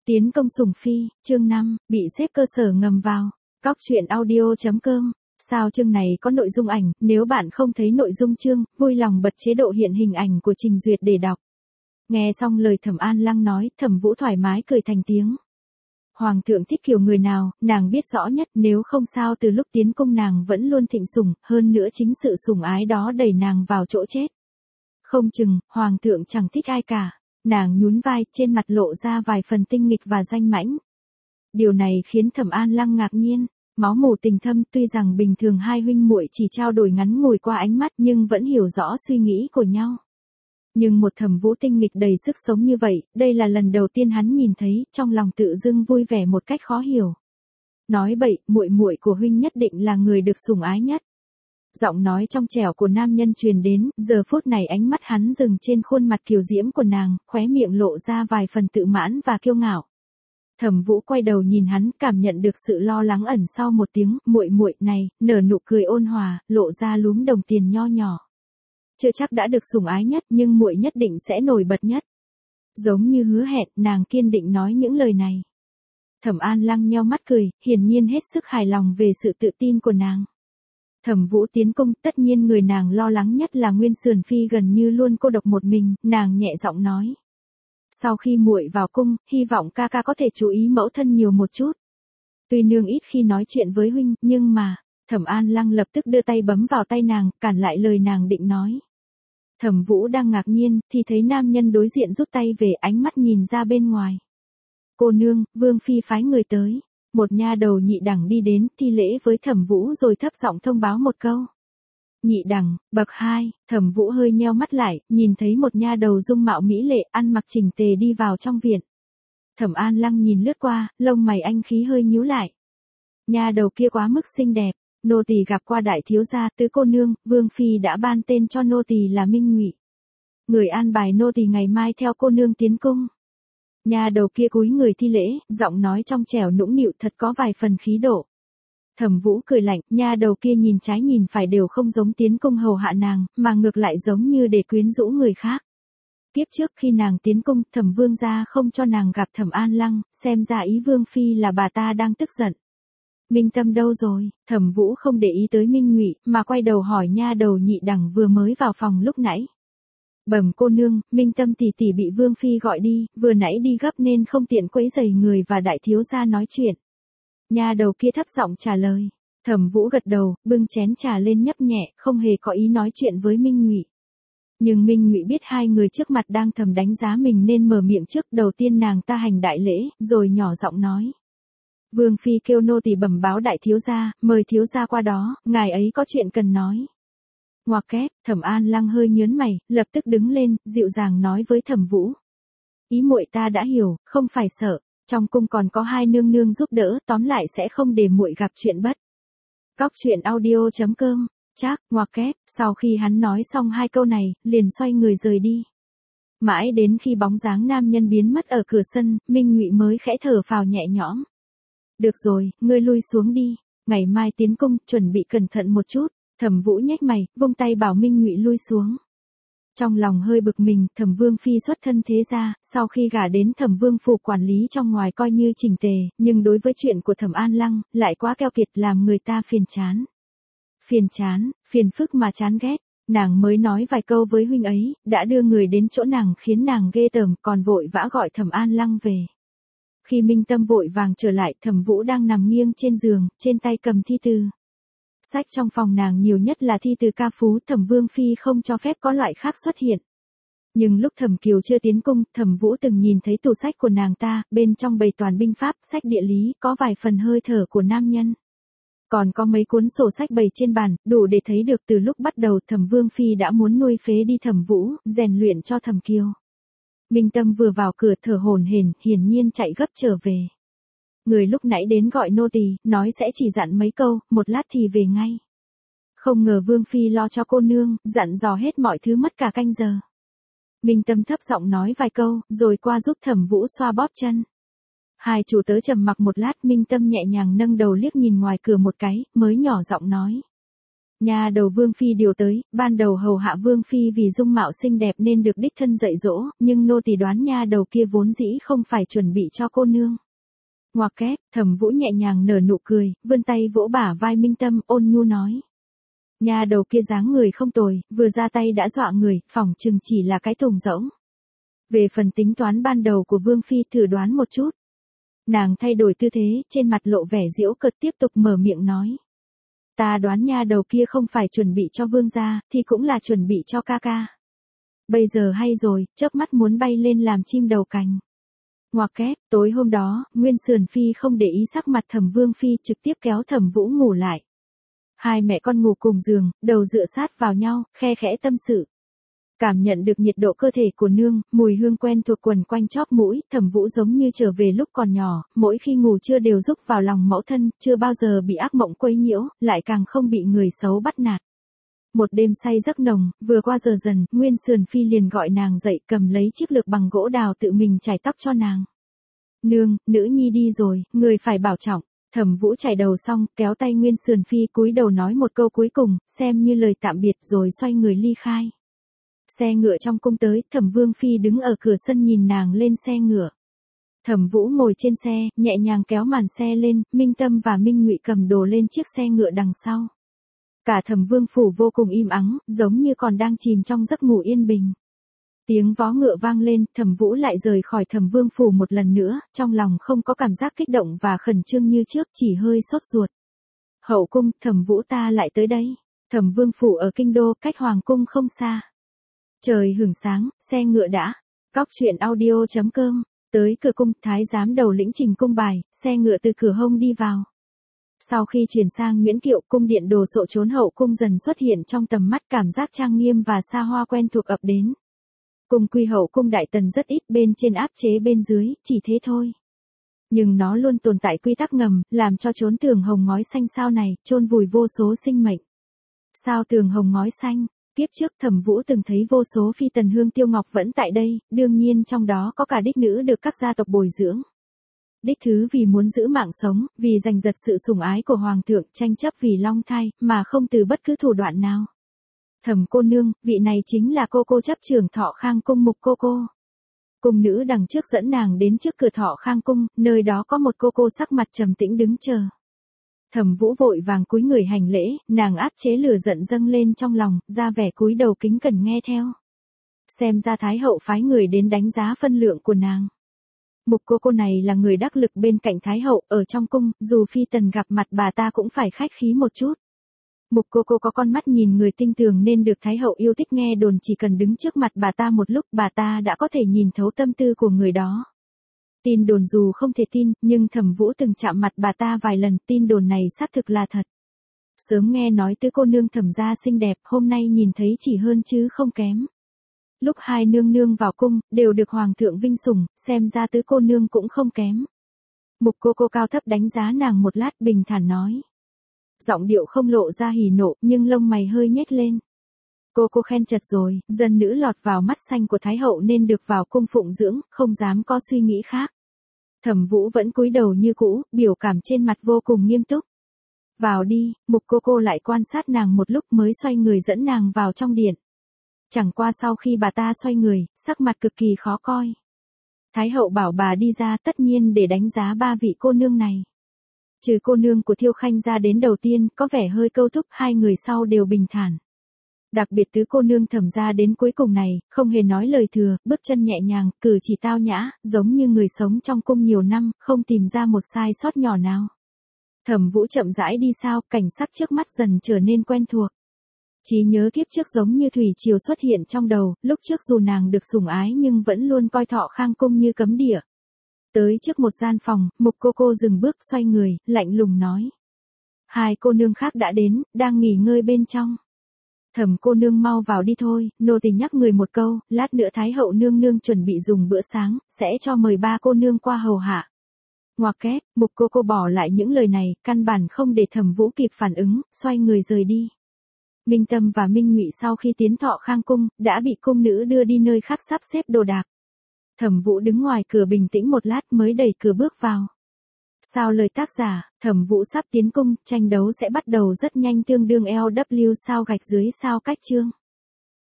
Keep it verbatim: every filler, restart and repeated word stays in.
Tiến công sủng phi, chương năm, bị xếp cơ sở ngầm vào. Cóc truyện audio chấm com. Sao chương này có nội dung ảnh, nếu bạn không thấy nội dung chương, vui lòng bật chế độ hiện hình ảnh của trình duyệt để đọc. Nghe xong lời Thẩm An Lăng nói, Thẩm Vũ thoải mái cười thành tiếng. Hoàng thượng thích kiểu người nào, nàng biết rõ nhất, nếu không sao từ lúc tiến cung nàng vẫn luôn thịnh sủng, hơn nữa chính sự sủng ái đó đẩy nàng vào chỗ chết. Không chừng, Hoàng thượng chẳng thích ai cả. Nàng nhún vai, trên mặt lộ ra vài phần tinh nghịch và danh mãnh. Điều này khiến Thẩm An Lăng ngạc nhiên, máu mủ tình thâm, tuy rằng bình thường hai huynh muội chỉ trao đổi ngắn ngủi qua ánh mắt nhưng vẫn hiểu rõ suy nghĩ của nhau. Nhưng một Thẩm Vũ tinh nghịch đầy sức sống như vậy, đây là lần đầu tiên hắn nhìn thấy, trong lòng tự dưng vui vẻ một cách khó hiểu. Nói bậy, muội muội của huynh nhất định là người được sủng ái nhất. Giọng nói trong trẻo của nam nhân truyền đến, giờ phút này ánh mắt hắn dừng trên khuôn mặt kiều diễm của nàng, khóe miệng lộ ra vài phần tự mãn và kiêu ngạo. Thẩm Vũ quay đầu nhìn hắn, cảm nhận được sự lo lắng ẩn sau một tiếng, muội muội này, nở nụ cười ôn hòa, lộ ra lúm đồng tiền nho nhỏ. Chưa chắc đã được sủng ái nhất, nhưng muội nhất định sẽ nổi bật nhất. Giống như hứa hẹn, nàng kiên định nói những lời này. Thẩm An Lăng nheo mắt cười, hiển nhiên hết sức hài lòng về sự tự tin của nàng. Thẩm Vũ tiến cung, tất nhiên người nàng lo lắng nhất là Nguyên Sườn Phi gần như luôn cô độc một mình, nàng nhẹ giọng nói. Sau khi muội vào cung, hy vọng ca ca có thể chú ý mẫu thân nhiều một chút. Tuy nương ít khi nói chuyện với huynh, nhưng mà, Thẩm An Lăng lập tức đưa tay bấm vào tay nàng, cản lại lời nàng định nói. Thẩm Vũ đang ngạc nhiên, thì thấy nam nhân đối diện rút tay về, ánh mắt nhìn ra bên ngoài. Cô nương, Vương Phi phái người tới. Một nha đầu nhị đẳng đi đến, thi lễ với Thẩm Vũ rồi thấp giọng thông báo một câu. Nhị đẳng, bậc hai, Thẩm Vũ hơi nheo mắt lại, nhìn thấy một nha đầu dung mạo mỹ lệ, ăn mặc chỉnh tề đi vào trong viện. Thẩm An Lăng nhìn lướt qua, lông mày anh khí hơi nhíu lại. Nha đầu kia quá mức xinh đẹp, nô tỳ gặp qua đại thiếu gia, tứ cô nương, Vương Phi đã ban tên cho nô tỳ là Minh Ngụy. Người an bài nô tỳ ngày mai theo cô nương tiến cung. Nha đầu kia cúi người thi lễ, giọng nói trong trẻo nũng nịu thật có vài phần khí độ. Thẩm Vũ cười lạnh, nha đầu kia nhìn trái nhìn phải đều không giống tiến cung hầu hạ nàng, mà ngược lại giống như để quyến rũ người khác. Kiếp trước khi nàng tiến cung, Thẩm Vương gia không cho nàng gặp Thẩm An Lăng, xem ra ý Vương Phi là bà ta đang tức giận. Minh Tâm đâu rồi? Thẩm Vũ không để ý tới Minh Ngụy, mà quay đầu hỏi nha đầu nhị đẳng vừa mới vào phòng lúc nãy. Bẩm cô nương, Minh Tâm tỷ tỷ bị Vương Phi gọi đi, vừa nãy đi gấp nên không tiện quấy rầy người và đại thiếu gia nói chuyện. Nha đầu kia thấp giọng trả lời. Thẩm Vũ gật đầu, bưng chén trà lên nhấp nhẹ, không hề có ý nói chuyện với Minh Ngụy. Nhưng Minh Ngụy biết hai người trước mặt đang thầm đánh giá mình nên mở miệng trước, đầu tiên nàng ta hành đại lễ, rồi nhỏ giọng nói. Vương Phi kêu nô tỳ bẩm báo đại thiếu gia, mời thiếu gia qua đó, ngài ấy có chuyện cần nói. Ngoặc kép, Thẩm An Lăng hơi nhớn mày, lập tức đứng lên, dịu dàng nói với Thẩm Vũ. Ý muội ta đã hiểu, không phải sợ, trong cung còn có hai nương nương giúp đỡ, tóm lại sẽ không để muội gặp chuyện bất. Cóc truyện audio chấm com, chắc, ngoặc kép, sau khi hắn nói xong hai câu này, liền xoay người rời đi. Mãi đến khi bóng dáng nam nhân biến mất ở cửa sân, Minh Ngụy mới khẽ thở phào nhẹ nhõm. Được rồi, ngươi lui xuống đi, ngày mai tiến cung, chuẩn bị cẩn thận một chút. Thẩm Vũ nhếch mày, vung tay bảo Minh Ngụy lui xuống. Trong lòng hơi bực mình, Thẩm Vương Phi xuất thân thế gia, sau khi gả đến Thẩm Vương phủ quản lý trong ngoài coi như chỉnh tề, nhưng đối với chuyện của Thẩm An Lăng, lại quá keo kiệt làm người ta phiền chán. Phiền chán, phiền phức mà chán ghét, nàng mới nói vài câu với huynh ấy, đã đưa người đến chỗ nàng khiến nàng ghê tởm, còn vội vã gọi Thẩm An Lăng về. Khi Minh Tâm vội vàng trở lại, Thẩm Vũ đang nằm nghiêng trên giường, trên tay cầm thi từ. Sách trong phòng nàng nhiều nhất là thi từ ca phú, Thẩm Vương Phi không cho phép có loại khác xuất hiện. Nhưng lúc Thẩm Kiều chưa tiến cung, Thẩm Vũ từng nhìn thấy tủ sách của nàng ta, bên trong bày toàn binh pháp, sách địa lý, có vài phần hơi thở của nam nhân. Còn có mấy cuốn sổ sách bày trên bàn, đủ để thấy được từ lúc bắt đầu Thẩm Vương Phi đã muốn nuôi phế đi Thẩm Vũ, rèn luyện cho Thẩm Kiều. Minh Tâm vừa vào cửa thở hổn hển, hiển nhiên chạy gấp trở về. Người lúc nãy đến gọi nô tỳ, nói sẽ chỉ dặn mấy câu, một lát thì về ngay. Không ngờ Vương Phi lo cho cô nương, dặn dò hết mọi thứ mất cả canh giờ. Minh Tâm thấp giọng nói vài câu, rồi qua giúp Thẩm Vũ xoa bóp chân. Hai chủ tớ trầm mặc một lát, Minh Tâm nhẹ nhàng nâng đầu liếc nhìn ngoài cửa một cái, mới nhỏ giọng nói. Nhà đầu Vương Phi điều tới, ban đầu hầu hạ Vương Phi vì dung mạo xinh đẹp nên được đích thân dạy dỗ, nhưng nô tỳ đoán nha đầu kia vốn dĩ không phải chuẩn bị cho cô nương. Ngoặc kép, Thẩm Vũ nhẹ nhàng nở nụ cười, vươn tay vỗ bả vai Minh Tâm, ôn nhu nói. Nhà đầu kia dáng người không tồi, vừa ra tay đã dọa người, phỏng chừng chỉ là cái thùng rỗng. Về phần tính toán ban đầu của Vương Phi thử đoán một chút. Nàng thay đổi tư thế, trên mặt lộ vẻ giễu cợt tiếp tục mở miệng nói. Ta đoán nha đầu kia không phải chuẩn bị cho Vương gia, thì cũng là chuẩn bị cho ca ca. Bây giờ hay rồi, chớp mắt muốn bay lên làm chim đầu cành. Ngoặc kép, tối hôm đó, Nguyên Sườn Phi không để ý sắc mặt Thẩm Vương Phi trực tiếp kéo Thẩm Vũ ngủ lại. Hai mẹ con ngủ cùng giường, đầu dựa sát vào nhau, khe khẽ tâm sự. Cảm nhận được nhiệt độ cơ thể của nương, mùi hương quen thuộc quần quanh chóp mũi, Thẩm Vũ giống như trở về lúc còn nhỏ, mỗi khi ngủ trưa đều rúc vào lòng mẫu thân, chưa bao giờ bị ác mộng quấy nhiễu, lại càng không bị người xấu bắt nạt. Một đêm say giấc nồng, vừa qua giờ dần, Nguyên Sườn Phi liền gọi nàng dậy, cầm lấy chiếc lược bằng gỗ đào tự mình chải tóc cho nàng. Nương, nữ nhi đi rồi, người phải bảo trọng. Thẩm Vũ chải đầu xong, kéo tay Nguyên Sườn Phi cúi đầu nói một câu cuối cùng, xem như lời tạm biệt rồi xoay người ly khai. Xe ngựa trong cung tới, Thẩm Vương Phi đứng ở cửa sân nhìn nàng lên xe ngựa. Thẩm Vũ ngồi trên xe, nhẹ nhàng kéo màn xe lên, Minh Tâm và Minh Ngụy cầm đồ lên chiếc xe ngựa đằng sau. Cả Thẩm Vương phủ vô cùng im ắng, giống như còn đang chìm trong giấc ngủ yên bình. Tiếng vó ngựa vang lên, Thẩm Vũ lại rời khỏi Thẩm Vương phủ một lần nữa, trong lòng không có cảm giác kích động và khẩn trương như trước, chỉ hơi sốt ruột. Hậu cung, Thẩm Vũ ta lại tới đây. Thẩm Vương phủ ở kinh đô, cách hoàng cung không xa. Trời hửng sáng, xe ngựa đã. Cóc truyện audio chấm com. Tới cửa cung, thái giám đầu lĩnh trình cung bài, xe ngựa từ cửa hông đi vào. Sau khi chuyển sang Nguyễn Kiệu, cung điện đồ sộ trốn hậu cung dần xuất hiện trong tầm mắt, cảm giác trang nghiêm và xa hoa quen thuộc ập đến. Cung quy hậu cung đại tần rất ít, bên trên áp chế bên dưới, chỉ thế thôi. Nhưng nó luôn tồn tại quy tắc ngầm, làm cho chốn tường hồng ngói xanh sao này, chôn vùi vô số sinh mệnh. Sao tường hồng ngói xanh? Kiếp trước Thẩm Vũ từng thấy vô số phi tần hương tiêu ngọc vẫn tại đây, đương nhiên trong đó có cả đích nữ được các gia tộc bồi dưỡng. Đích thứ vì muốn giữ mạng sống, vì giành giật sự sủng ái của hoàng thượng, tranh chấp vì long thai, mà không từ bất cứ thủ đoạn nào. Thẩm cô nương, vị này chính là cô cô chấp trưởng Thọ Khang cung Mục cô cô. Cung nữ đằng trước dẫn nàng đến trước cửa Thọ Khang cung, nơi đó có một cô cô sắc mặt trầm tĩnh đứng chờ. Thẩm Vũ vội vàng cúi người hành lễ, nàng áp chế lửa giận dâng lên trong lòng, ra vẻ cúi đầu kính cẩn nghe theo. Xem ra Thái hậu phái người đến đánh giá phân lượng của nàng. Mục cô cô này là người đắc lực bên cạnh Thái hậu, ở trong cung, dù phi tần gặp mặt bà ta cũng phải khách khí một chút. Mục cô cô có con mắt nhìn người tinh tường nên được Thái hậu yêu thích, nghe đồn chỉ cần đứng trước mặt bà ta một lúc bà ta đã có thể nhìn thấu tâm tư của người đó. Tin đồn dù không thể tin, nhưng Thẩm Vũ từng chạm mặt bà ta vài lần, tin đồn này xác thực là thật. Sớm nghe nói tứ cô nương Thẩm gia xinh đẹp, hôm nay nhìn thấy chỉ hơn chứ không kém. Lúc hai nương nương vào cung, đều được hoàng thượng vinh sủng, xem ra tứ cô nương cũng không kém. Mục cô cô cao thấp đánh giá nàng một lát, bình thản nói. Giọng điệu không lộ ra hỉ nộ, nhưng lông mày hơi nhếch lên. Cô cô khen chật rồi, dân nữ lọt vào mắt xanh của Thái hậu nên được vào cung phụng dưỡng, không dám có suy nghĩ khác. Thẩm Vũ vẫn cúi đầu như cũ, biểu cảm trên mặt vô cùng nghiêm túc. Vào đi, Mục cô cô lại quan sát nàng một lúc mới xoay người dẫn nàng vào trong điện. Chẳng qua sau khi bà ta xoay người, sắc mặt cực kỳ khó coi. Thái hậu bảo bà đi ra, tất nhiên để đánh giá ba vị cô nương này. Trừ cô nương của Thiêu Khanh ra đến đầu tiên, có vẻ hơi câu thúc, hai người sau đều bình thản. Đặc biệt tứ cô nương Thẩm ra đến cuối cùng này, không hề nói lời thừa, bước chân nhẹ nhàng, cử chỉ tao nhã, giống như người sống trong cung nhiều năm, không tìm ra một sai sót nhỏ nào. Thẩm Vũ chậm rãi đi sao, cảnh sắc trước mắt dần trở nên quen thuộc. Trí nhớ kiếp trước giống như thủy triều xuất hiện trong đầu, lúc trước dù nàng được sủng ái nhưng vẫn luôn coi Thọ Khang cung như cấm địa. Tới trước một gian phòng, Mục cô cô dừng bước xoay người, lạnh lùng nói. Hai cô nương khác đã đến, đang nghỉ ngơi bên trong. Thẩm cô nương mau vào đi thôi, nô tỳ nhắc người một câu, lát nữa Thái hậu nương nương chuẩn bị dùng bữa sáng, sẽ cho mời ba cô nương qua hầu hạ. Ngoặc kép, Mục cô cô bỏ lại những lời này, căn bản không để Thẩm Vũ kịp phản ứng, xoay người rời đi. Minh Tâm và Minh Ngụy sau khi tiến Thọ Khang cung, đã bị cung nữ đưa đi nơi khác sắp xếp đồ đạc. Thẩm Vũ đứng ngoài cửa bình tĩnh một lát mới đẩy cửa bước vào. Sao lời tác giả, Thẩm Vũ sắp tiến cung, tranh đấu sẽ bắt đầu rất nhanh tương đương L W sao gạch dưới sao cách chương.